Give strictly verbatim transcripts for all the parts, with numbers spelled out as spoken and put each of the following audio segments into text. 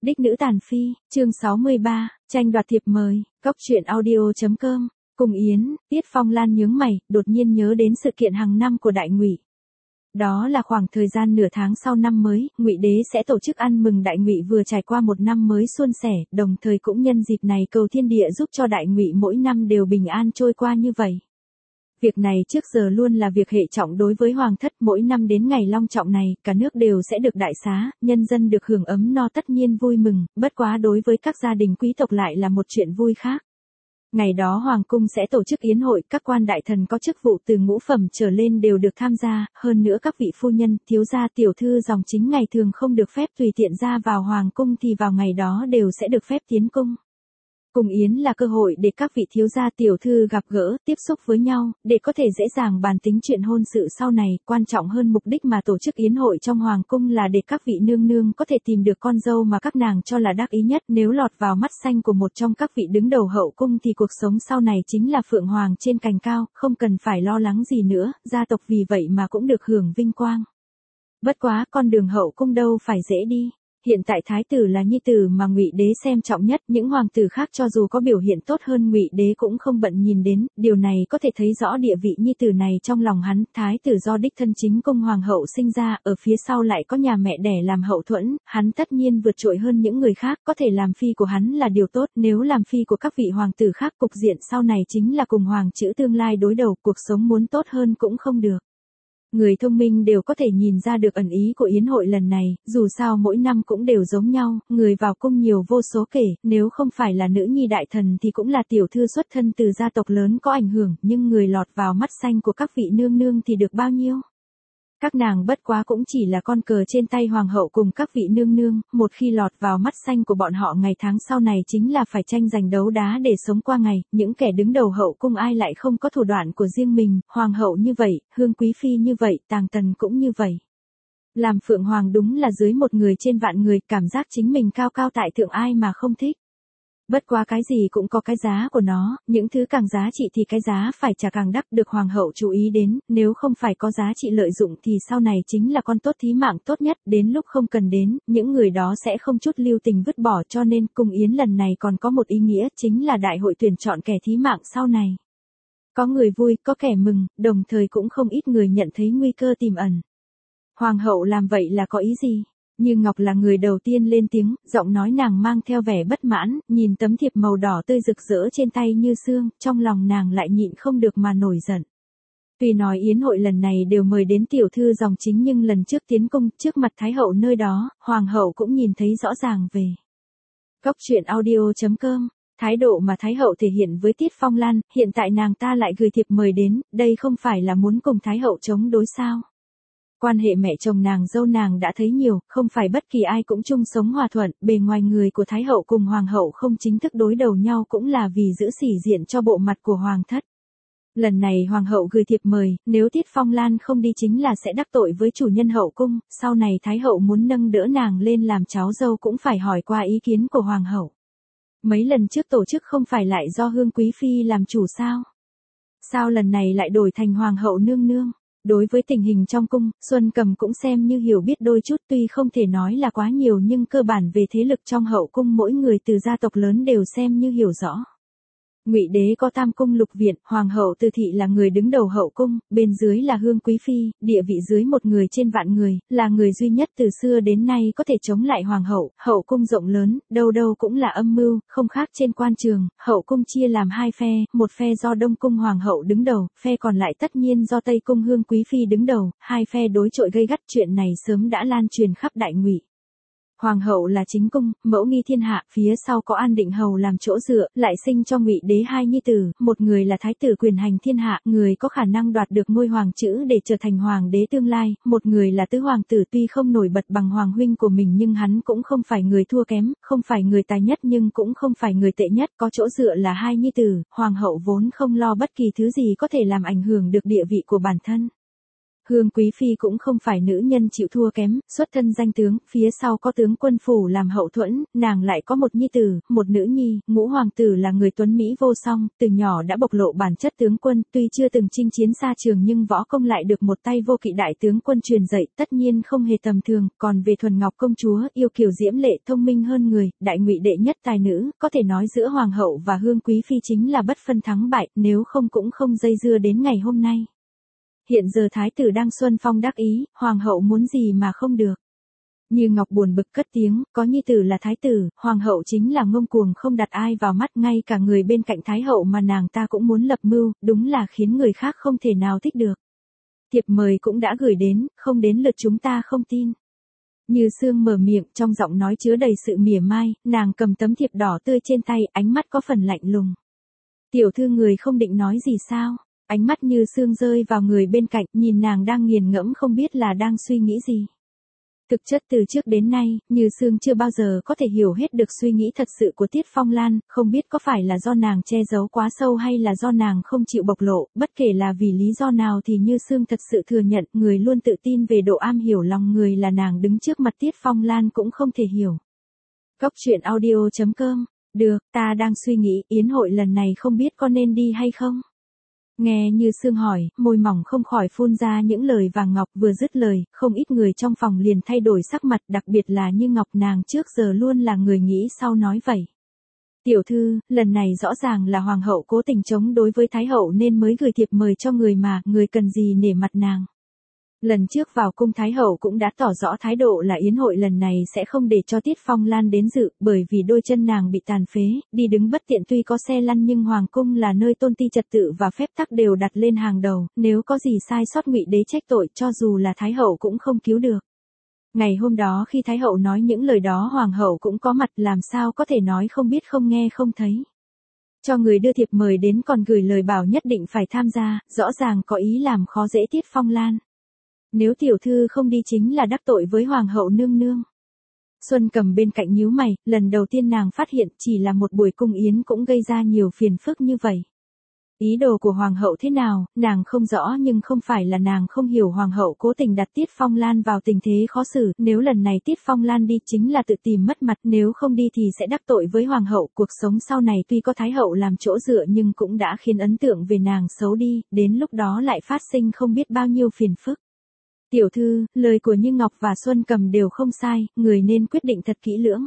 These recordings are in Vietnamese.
Đích nữ tàn phi, chương sáu mươi ba, tranh đoạt thiệp mời, Cốc truyện audio chấm com. Cùng Yến, Tiết Phong Lan nhướng mày, đột nhiên nhớ đến sự kiện hàng năm của Đại Ngụy. Đó là khoảng thời gian nửa tháng sau năm mới, Ngụy Đế sẽ tổ chức ăn mừng Đại Ngụy vừa trải qua một năm mới suôn sẻ, đồng thời cũng nhân dịp này cầu thiên địa giúp cho Đại Ngụy mỗi năm đều bình an trôi qua như vậy. Việc này trước giờ luôn là việc hệ trọng đối với hoàng thất, mỗi năm đến ngày long trọng này, cả nước đều sẽ được đại xá, nhân dân được hưởng ấm no tất nhiên vui mừng, bất quá đối với các gia đình quý tộc lại là một chuyện vui khác. Ngày đó hoàng cung sẽ tổ chức yến hội, các quan đại thần có chức vụ từ ngũ phẩm trở lên đều được tham gia, hơn nữa các vị phu nhân, thiếu gia tiểu thư dòng chính ngày thường không được phép tùy tiện ra vào hoàng cung thì vào ngày đó đều sẽ được phép tiến cung. Cùng yến là cơ hội để các vị thiếu gia tiểu thư gặp gỡ, tiếp xúc với nhau, để có thể dễ dàng bàn tính chuyện hôn sự sau này, quan trọng hơn mục đích mà tổ chức yến hội trong hoàng cung là để các vị nương nương có thể tìm được con dâu mà các nàng cho là đắc ý nhất, nếu lọt vào mắt xanh của một trong các vị đứng đầu hậu cung thì cuộc sống sau này chính là phượng hoàng trên cành cao, không cần phải lo lắng gì nữa, gia tộc vì vậy mà cũng được hưởng vinh quang. Bất quá con đường hậu cung đâu phải dễ đi. Hiện tại thái tử là nhi tử mà Ngụy Đế xem trọng nhất, những hoàng tử khác cho dù có biểu hiện tốt hơn Ngụy Đế cũng không bận nhìn đến, điều này có thể thấy rõ địa vị nhi tử này trong lòng hắn, thái tử do đích thân chính cung hoàng hậu sinh ra, ở phía sau lại có nhà mẹ đẻ làm hậu thuẫn, hắn tất nhiên vượt trội hơn những người khác, có thể làm phi của hắn là điều tốt, nếu làm phi của các vị hoàng tử khác cục diện sau này chính là cùng hoàng chữ tương lai đối đầu, cuộc sống muốn tốt hơn cũng không được. Người thông minh đều có thể nhìn ra được ẩn ý của yến hội lần này, dù sao mỗi năm cũng đều giống nhau, người vào cung nhiều vô số kể, nếu không phải là nữ nhi đại thần thì cũng là tiểu thư xuất thân từ gia tộc lớn có ảnh hưởng, nhưng người lọt vào mắt xanh của các vị nương nương thì được bao nhiêu? Các nàng bất quá cũng chỉ là con cờ trên tay hoàng hậu cùng các vị nương nương, một khi lọt vào mắt xanh của bọn họ ngày tháng sau này chính là phải tranh giành đấu đá để sống qua ngày, những kẻ đứng đầu hậu cung ai lại không có thủ đoạn của riêng mình, hoàng hậu như vậy, hương quý phi như vậy, tàng tần cũng như vậy. Làm phượng hoàng đúng là dưới một người trên vạn người, cảm giác chính mình cao cao tại thượng ai mà không thích. Bất quá cái gì cũng có cái giá của nó, những thứ càng giá trị thì cái giá phải trả càng đắt, được hoàng hậu chú ý đến, nếu không phải có giá trị lợi dụng thì sau này chính là con tốt thí mạng tốt nhất, đến lúc không cần đến, những người đó sẽ không chút lưu tình vứt bỏ, cho nên cung yến lần này còn có một ý nghĩa, chính là đại hội tuyển chọn kẻ thí mạng sau này. Có người vui, có kẻ mừng, đồng thời cũng không ít người nhận thấy nguy cơ tiềm ẩn. Hoàng hậu làm vậy là có ý gì? Như Ngọc là người đầu tiên lên tiếng, giọng nói nàng mang theo vẻ bất mãn, nhìn tấm thiệp màu đỏ tươi rực rỡ trên tay như sương, trong lòng nàng lại nhịn không được mà nổi giận. Tuy nói yến hội lần này đều mời đến tiểu thư dòng chính nhưng lần trước tiến cung, trước mặt thái hậu nơi đó, hoàng hậu cũng nhìn thấy rõ ràng về. Cốc truyện audio chấm com. Thái độ mà thái hậu thể hiện với Tiết Phong Lan, hiện tại nàng ta lại gửi thiệp mời đến, đây không phải là muốn cùng thái hậu chống đối sao? Quan hệ mẹ chồng nàng dâu nàng đã thấy nhiều, không phải bất kỳ ai cũng chung sống hòa thuận, bề ngoài người của thái hậu cùng hoàng hậu không chính thức đối đầu nhau cũng là vì giữ sỉ diện cho bộ mặt của hoàng thất. Lần này hoàng hậu gửi thiệp mời, nếu Tiết Phong Lan không đi chính là sẽ đắc tội với chủ nhân hậu cung, sau này thái hậu muốn nâng đỡ nàng lên làm cháu dâu cũng phải hỏi qua ý kiến của hoàng hậu. Mấy lần trước tổ chức không phải lại do Hương Quý Phi làm chủ sao? Sao lần này lại đổi thành hoàng hậu nương nương? Đối với tình hình trong cung, Xuân Cầm cũng xem như hiểu biết đôi chút, tuy không thể nói là quá nhiều nhưng cơ bản về thế lực trong hậu cung mỗi người từ gia tộc lớn đều xem như hiểu rõ. Ngụy Đế có tam cung lục viện, hoàng hậu Từ Thị là người đứng đầu hậu cung, bên dưới là Hương Quý Phi, địa vị dưới một người trên vạn người, là người duy nhất từ xưa đến nay có thể chống lại hoàng hậu, hậu cung rộng lớn, đâu đâu cũng là âm mưu, không khác trên quan trường, hậu cung chia làm hai phe, một phe do Đông cung hoàng hậu đứng đầu, phe còn lại tất nhiên do Tây cung Hương Quý Phi đứng đầu, hai phe đối chọi gay gắt, chuyện này sớm đã lan truyền khắp Đại Ngụy. Hoàng hậu là chính cung, mẫu nghi thiên hạ, phía sau có An Định hầu làm chỗ dựa, lại sinh cho Ngụy Đế hai nhi tử, một người là thái tử quyền hành thiên hạ, người có khả năng đoạt được ngôi hoàng chữ để trở thành hoàng đế tương lai, một người là tứ hoàng tử tuy không nổi bật bằng hoàng huynh của mình nhưng hắn cũng không phải người thua kém, không phải người tài nhất nhưng cũng không phải người tệ nhất, có chỗ dựa là hai nhi tử, hoàng hậu vốn không lo bất kỳ thứ gì có thể làm ảnh hưởng được địa vị của bản thân. Hương Quý Phi cũng không phải nữ nhân chịu thua kém, xuất thân danh tướng, phía sau có tướng quân phủ làm hậu thuẫn, nàng lại có một nhi tử, một nữ nhi, ngũ hoàng tử là người tuấn Mỹ vô song, từ nhỏ đã bộc lộ bản chất tướng quân, tuy chưa từng chinh chiến xa trường nhưng võ công lại được một tay vô kỵ đại tướng quân truyền dạy, tất nhiên không hề tầm thường, còn về Thuần Ngọc công chúa, yêu kiều diễm lệ thông minh hơn người, đại ngụy đệ nhất tài nữ, có thể nói giữa hoàng hậu và Hương Quý Phi chính là bất phân thắng bại, nếu không cũng không dây dưa đến ngày hôm nay. Hiện giờ thái tử đang xuân phong đắc ý, hoàng hậu muốn gì mà không được. Như Ngọc buồn bực cất tiếng, có nhi tử là thái tử, hoàng hậu chính là ngông cuồng không đặt ai vào mắt, ngay cả người bên cạnh thái hậu mà nàng ta cũng muốn lập mưu, đúng là khiến người khác không thể nào thích được. Thiệp mời cũng đã gửi đến, không đến lượt chúng ta không tin. Như Sương mở miệng, trong giọng nói chứa đầy sự mỉa mai, nàng cầm tấm thiệp đỏ tươi trên tay, ánh mắt có phần lạnh lùng. Tiểu thư người không định nói gì sao? Ánh mắt Như Sương rơi vào người bên cạnh, nhìn nàng đang nghiền ngẫm không biết là đang suy nghĩ gì. Thực chất từ trước đến nay, Như Sương chưa bao giờ có thể hiểu hết được suy nghĩ thật sự của Tiết Phong Lan, không biết có phải là do nàng che giấu quá sâu hay là do nàng không chịu bộc lộ, bất kể là vì lý do nào thì Như Sương thật sự thừa nhận người luôn tự tin về độ am hiểu lòng người là nàng đứng trước mặt Tiết Phong Lan cũng không thể hiểu. Cốc truyện audio chấm com, được, ta đang suy nghĩ yến hội lần này không biết có nên đi hay không? Nghe Như Sương hỏi, môi mỏng không khỏi phun ra những lời vàng ngọc, vừa dứt lời, không ít người trong phòng liền thay đổi sắc mặt, đặc biệt là Như Ngọc, nàng trước giờ luôn là người nghĩ sau nói vậy. Tiểu thư, lần này rõ ràng là hoàng hậu cố tình chống đối với thái hậu nên mới gửi thiệp mời cho người mà, người cần gì nể mặt nàng. Lần trước vào cung thái hậu cũng đã tỏ rõ thái độ là yến hội lần này sẽ không để cho Tiết Phong Lan đến dự, bởi vì đôi chân nàng bị tàn phế, đi đứng bất tiện, tuy có xe lăn nhưng hoàng cung là nơi tôn ti trật tự và phép tắc đều đặt lên hàng đầu, nếu có gì sai sót ngụy đế trách tội cho dù là thái hậu cũng không cứu được. Ngày hôm đó khi thái hậu nói những lời đó hoàng hậu cũng có mặt, làm sao có thể nói không biết không nghe không thấy. Cho người đưa thiệp mời đến còn gửi lời bảo nhất định phải tham gia, rõ ràng có ý làm khó dễ Tiết Phong Lan. Nếu tiểu thư không đi chính là đắc tội với hoàng hậu nương nương. Xuân Cầm bên cạnh nhíu mày, lần đầu tiên nàng phát hiện chỉ là một buổi cung yến cũng gây ra nhiều phiền phức như vậy. Ý đồ của hoàng hậu thế nào, nàng không rõ, nhưng không phải là nàng không hiểu hoàng hậu cố tình đặt Tiết Phong Lan vào tình thế khó xử, nếu lần này Tiết Phong Lan đi chính là tự tìm mất mặt, nếu không đi thì sẽ đắc tội với hoàng hậu, cuộc sống sau này tuy có thái hậu làm chỗ dựa nhưng cũng đã khiến ấn tượng về nàng xấu đi, đến lúc đó lại phát sinh không biết bao nhiêu phiền phức. Tiểu thư, lời của Như Ngọc và Xuân Cầm đều không sai, người nên quyết định thật kỹ lưỡng.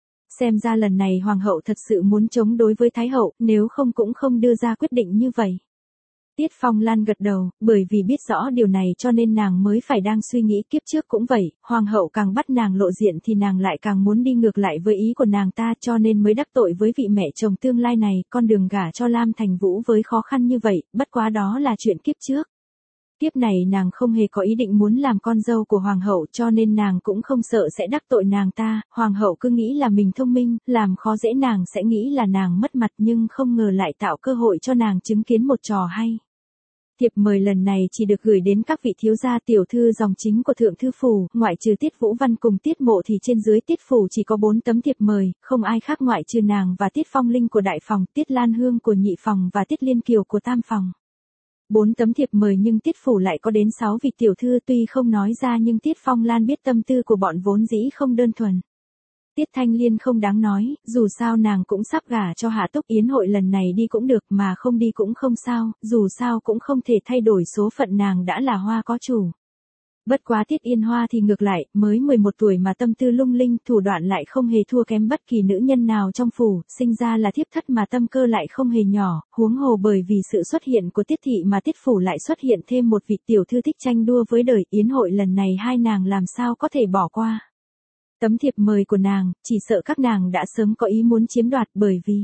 Xem ra lần này hoàng hậu thật sự muốn chống đối với thái hậu, nếu không cũng không đưa ra quyết định như vậy. Tiết Phong Lan gật đầu, bởi vì biết rõ điều này cho nên nàng mới phải đang suy nghĩ, kiếp trước cũng vậy, hoàng hậu càng bắt nàng lộ diện thì nàng lại càng muốn đi ngược lại với ý của nàng ta, cho nên mới đắc tội với vị mẹ chồng tương lai này, con đường gả cho Lam Thành Vũ với khó khăn như vậy, bất quá đó là chuyện kiếp trước. Kiếp này nàng không hề có ý định muốn làm con dâu của hoàng hậu, cho nên nàng cũng không sợ sẽ đắc tội nàng ta, hoàng hậu cứ nghĩ là mình thông minh, làm khó dễ nàng sẽ nghĩ là nàng mất mặt, nhưng không ngờ lại tạo cơ hội cho nàng chứng kiến một trò hay. Thiệp mời lần này chỉ được gửi đến các vị thiếu gia tiểu thư dòng chính của Thượng Thư Phủ, ngoại trừ Tiết Vũ Văn cùng Tiết Mộ thì trên dưới Tiết Phủ chỉ có bốn tấm thiệp mời, không ai khác ngoại trừ nàng và Tiết Phong Linh của Đại Phòng, Tiết Lan Hương của Nhị Phòng và Tiết Liên Kiều của Tam Phòng. Bốn tấm thiệp mời nhưng Tiết Phủ lại có đến sáu vị tiểu thư, tuy không nói ra nhưng Tiết Phong Lan biết tâm tư của bọn vốn dĩ không đơn thuần. Tiết Thanh Liên không đáng nói, dù sao nàng cũng sắp gả cho Hạ Túc, yến hội lần này đi cũng được mà không đi cũng không sao, dù sao cũng không thể thay đổi số phận nàng đã là hoa có chủ. Bất quá Tiết Yên Hoa thì ngược lại, mới mười một tuổi mà tâm tư lung linh, thủ đoạn lại không hề thua kém bất kỳ nữ nhân nào trong phủ, sinh ra là thiếp thất mà tâm cơ lại không hề nhỏ, huống hồ bởi vì sự xuất hiện của Tiết Thị mà Tiết Phủ lại xuất hiện thêm một vị tiểu thư thích tranh đua với đời, yến hội lần này hai nàng làm sao có thể bỏ qua. Tấm thiệp mời của nàng, chỉ sợ các nàng đã sớm có ý muốn chiếm đoạt, bởi vì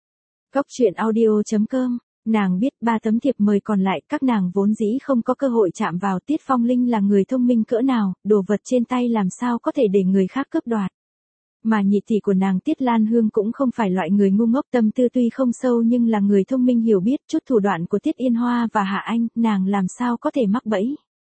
Cốc truyện audio chấm com, nàng biết ba tấm thiệp mời còn lại các nàng vốn dĩ không có cơ hội chạm vào. Tiết Phong Linh là người thông minh cỡ nào, đồ vật trên tay làm sao có thể để người khác cướp đoạt. Mà nhị tỷ của nàng Tiết Lan Hương cũng không phải loại người ngu ngốc, tâm tư tuy không sâu nhưng là người thông minh hiểu biết chút thủ đoạn của Tiết Yên Hoa và Hạ Anh, nàng làm sao có thể mắc bẫy.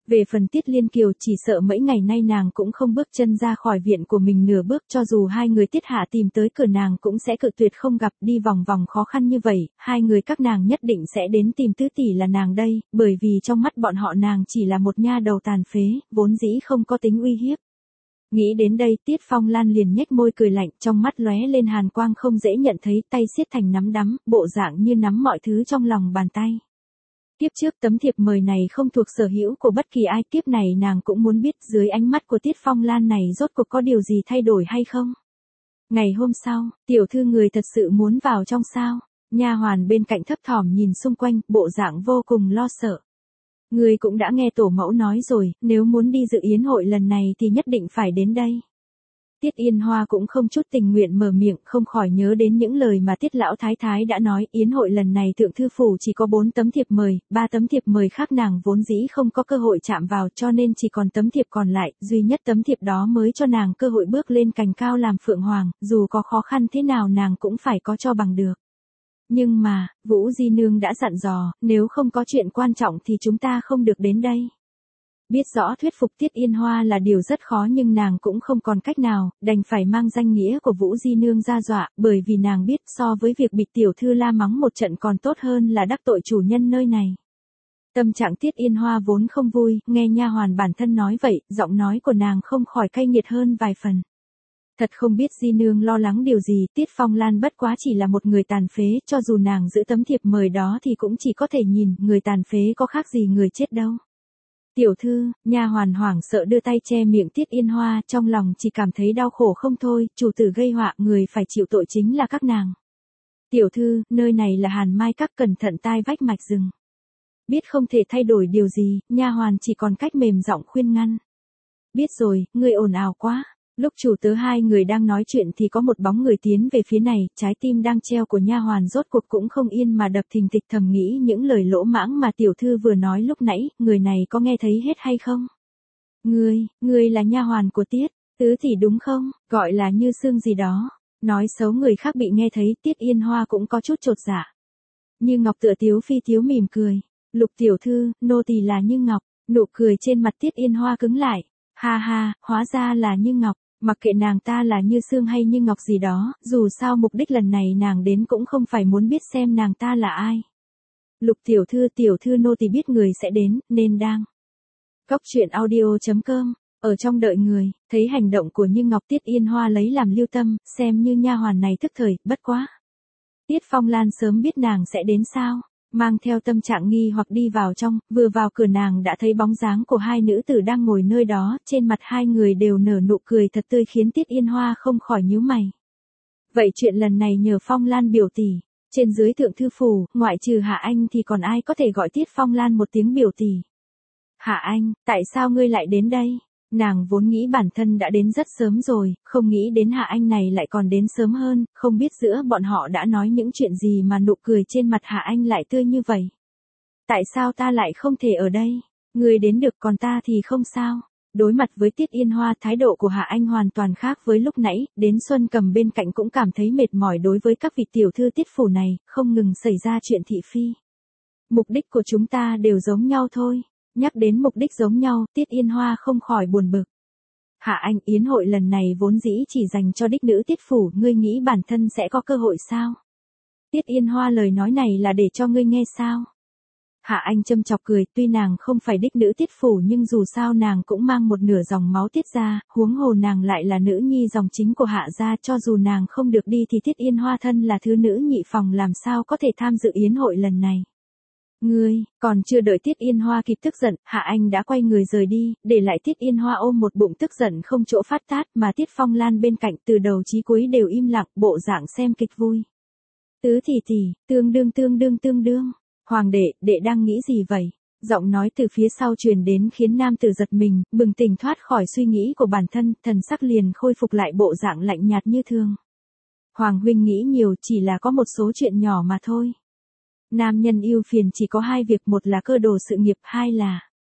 Về phần Tiết Liên Kiều chỉ sợ mấy ngày nay nàng cũng không bước chân ra khỏi viện của mình nửa bước, cho dù hai người Tiết Hạ tìm tới cửa nàng cũng sẽ cự tuyệt không gặp, đi vòng vòng khó khăn như vậy, hai người các nàng nhất định sẽ đến tìm tứ tỷ là nàng đây, bởi vì trong mắt bọn họ nàng chỉ là một nha đầu tàn phế, vốn dĩ không có tính uy hiếp. Nghĩ đến đây Tiết Phong Lan liền nhếch môi cười lạnh, trong mắt lóe lên hàn quang không dễ nhận thấy, tay siết thành nắm đấm, bộ dạng như nắm mọi thứ trong lòng bàn tay. Kiếp trước tấm thiệp mời này không thuộc sở hữu của bất kỳ ai, kiếp này nàng cũng muốn biết dưới ánh mắt của Tiết Phong Lan này rốt cuộc có điều gì thay đổi hay không. Ngày hôm sau, tiểu thư người thật sự muốn vào trong sao? Nha hoàn bên cạnh thấp thỏm nhìn xung quanh, bộ dạng vô cùng lo sợ. Người cũng đã nghe tổ mẫu nói rồi, nếu muốn đi dự yến hội lần này thì nhất định phải đến đây. Tiết Yên Hoa cũng không chút tình nguyện mở miệng, không khỏi nhớ đến những lời mà Tiết Lão Thái Thái đã nói, yến hội lần này thượng thư phủ chỉ có bốn tấm thiệp mời, ba tấm thiệp mời khác nàng vốn dĩ không có cơ hội chạm vào cho nên chỉ còn tấm thiệp còn lại, duy nhất tấm thiệp đó mới cho nàng cơ hội bước lên cành cao làm phượng hoàng, dù có khó khăn thế nào nàng cũng phải có cho bằng được. Nhưng mà, Vũ Di Nương đã dặn dò, nếu không có chuyện quan trọng thì chúng ta không được đến đây. Biết rõ thuyết phục Tiết Yên Hoa là điều rất khó nhưng nàng cũng không còn cách nào, đành phải mang danh nghĩa của Vũ Di Nương ra dọa, bởi vì nàng biết so với việc bị tiểu thư la mắng một trận còn tốt hơn là đắc tội chủ nhân nơi này. Tâm trạng Tiết Yên Hoa vốn không vui, nghe nha hoàn bản thân nói vậy, giọng nói của nàng không khỏi cay nghiệt hơn vài phần. Thật không biết Di Nương lo lắng điều gì, Tiết Phong Lan bất quá chỉ là một người tàn phế, cho dù nàng giữ tấm thiệp mời đó thì cũng chỉ có thể nhìn, người tàn phế có khác gì người chết đâu. Tiểu thư, nha hoàn hoảng sợ đưa tay che miệng Tiết Yên Hoa, trong lòng chỉ cảm thấy đau khổ không thôi, chủ tử gây họa, người phải chịu tội chính là các nàng. Tiểu thư, nơi này là Hàn Mai Các, cẩn thận tai vách mạch rừng. Biết không thể thay đổi điều gì, nha hoàn chỉ còn cách mềm giọng khuyên ngăn. Biết rồi, ngươi ồn ào quá. Lúc chủ tớ hai người đang nói chuyện thì có một bóng người tiến về phía này, trái tim đang treo của nha hoàn rốt cuộc cũng không yên mà đập thình thịch, thầm nghĩ những lời lỗ mãng mà tiểu thư vừa nói lúc nãy, người này có nghe thấy hết hay không? Ngươi, ngươi là nha hoàn của Tiết, tứ tỷ đúng không, gọi là Như Sương gì đó, nói xấu người khác bị nghe thấy, Tiết Yên Hoa cũng có chút chột dạ. Như Ngọc tựa tiếu phi tiếu mỉm cười, Lục tiểu thư, nô tỳ là Như Ngọc, nụ cười trên mặt Tiết Yên Hoa cứng lại, ha ha, hóa ra là Như Ngọc. Mặc kệ nàng ta là Như Sương hay Như Ngọc gì đó, dù sao mục đích lần này nàng đến cũng không phải muốn biết xem nàng ta là ai. Lục tiểu thư, tiểu thư nô tỳ biết người sẽ đến, nên đang. Cóc truyện audio chấm com, ở trong đợi người, thấy hành động của Như Ngọc Tiết Yên Hoa lấy làm lưu tâm, xem như nha hoàn này thức thời, bất quá. Tiết Phong Lan sớm biết nàng sẽ đến sao? Mang theo tâm trạng nghi hoặc đi vào trong, vừa vào cửa nàng đã thấy bóng dáng của hai nữ tử đang ngồi nơi đó, trên mặt hai người đều nở nụ cười thật tươi khiến Tiết Yên Hoa không khỏi nhíu mày. Vậy chuyện lần này nhờ Phong Lan biểu tỷ, trên dưới thượng thư phủ, ngoại trừ Hạ Anh thì còn ai có thể gọi Tiết Phong Lan một tiếng biểu tỷ. Hạ Anh, tại sao ngươi lại đến đây? Nàng vốn nghĩ bản thân đã đến rất sớm rồi, không nghĩ đến Hạ Anh này lại còn đến sớm hơn, không biết giữa bọn họ đã nói những chuyện gì mà nụ cười trên mặt Hạ Anh lại tươi như vậy. Tại sao ta lại không thể ở đây? Người đến được còn ta thì không sao. Đối mặt với Tiết Yên Hoa, thái độ của Hạ Anh hoàn toàn khác với lúc nãy, đến Xuân Cầm bên cạnh cũng cảm thấy mệt mỏi đối với các vị tiểu thư Tiết phủ này, không ngừng xảy ra chuyện thị phi. Mục đích của chúng ta đều giống nhau thôi. Nhắc đến mục đích giống nhau, Tiết Yên Hoa không khỏi buồn bực. Hạ Anh, yến hội lần này vốn dĩ chỉ dành cho đích nữ Tiết phủ, ngươi nghĩ bản thân sẽ có cơ hội sao? Tiết Yên Hoa lời nói này là để cho ngươi nghe sao? Hạ Anh châm chọc cười, tuy nàng không phải đích nữ Tiết phủ nhưng dù sao nàng cũng mang một nửa dòng máu Tiết gia, huống hồ nàng lại là nữ nhi dòng chính của Hạ gia, cho dù nàng không được đi thì Tiết Yên Hoa thân là thứ nữ nhị phòng làm sao có thể tham dự yến hội lần này. Ngươi, còn chưa đợi Tiết Yên Hoa kịp tức giận, Hạ Anh đã quay người rời đi, để lại Tiết Yên Hoa ôm một bụng tức giận không chỗ phát tát, mà Tiết Phong Lan bên cạnh từ đầu chí cuối đều im lặng, bộ dạng xem kịch vui. Tứ tỷ tỷ, tương đương tương đương tương đương, hoàng đệ, đệ đang nghĩ gì vậy? Giọng nói từ phía sau truyền đến khiến nam tử giật mình, bừng tỉnh thoát khỏi suy nghĩ của bản thân, thần sắc liền khôi phục lại bộ dạng lạnh nhạt như thường. Hoàng huynh nghĩ nhiều, chỉ là có một số chuyện nhỏ mà thôi. Nam nhân yêu phiền chỉ có hai việc, một là cơ đồ sự nghiệp, hai là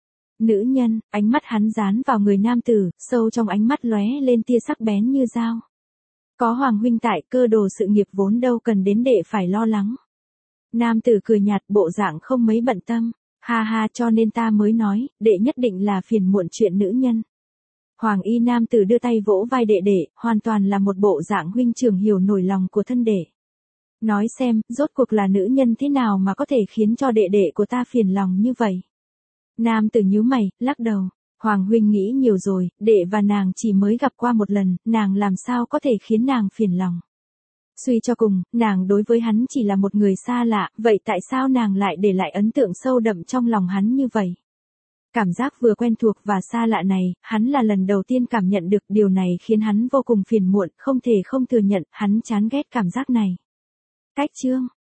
nữ nhân. Ánh mắt hắn dán vào người nam tử, sâu trong ánh mắt lóe lên tia sắc bén như dao. Có Hoàng huynh tại, cơ đồ sự nghiệp vốn đâu cần đến đệ phải lo lắng. Nam tử cười nhạt, bộ dạng không mấy bận tâm. Ha ha, cho nên ta mới nói, đệ nhất định là phiền muộn chuyện nữ nhân. Hoàng y nam tử đưa tay vỗ vai đệ đệ, hoàn toàn là một bộ dạng huynh trưởng hiểu nổi lòng của thân đệ. Nói xem, rốt cuộc là nữ nhân thế nào mà có thể khiến cho đệ đệ của ta phiền lòng như vậy? Nam tử nhíu mày, lắc đầu. Hoàng huynh nghĩ nhiều rồi, đệ và nàng chỉ mới gặp qua một lần, nàng làm sao có thể khiến nàng phiền lòng? Suy cho cùng, nàng đối với hắn chỉ là một người xa lạ, vậy tại sao nàng lại để lại ấn tượng sâu đậm trong lòng hắn như vậy? Cảm giác vừa quen thuộc và xa lạ này, hắn là lần đầu tiên cảm nhận được, điều này khiến hắn vô cùng phiền muộn, không thể không thừa nhận, hắn chán ghét cảm giác này. Cách chương